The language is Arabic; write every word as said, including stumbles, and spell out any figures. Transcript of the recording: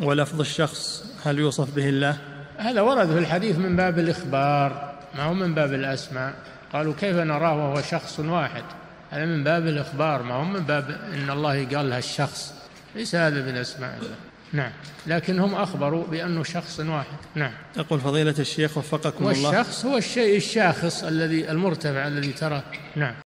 ولفظ الشخص هل يوصف به الله؟ هذا ورد في الحديث من باب الإخبار، ما هو من باب الأسماء. قالوا كيف نراه وهو شخص واحد؟ هذا من باب الإخبار، ما هو من باب إن الله قال لها الشخص، ليس هذا من أسماء الله. نعم، لكن هم أخبروا بأنه شخص واحد. نعم. يقول فضيلة الشيخ وفقكم الله، والشخص هو الشيء الشاخص الذي المرتفع الذي ترى. نعم.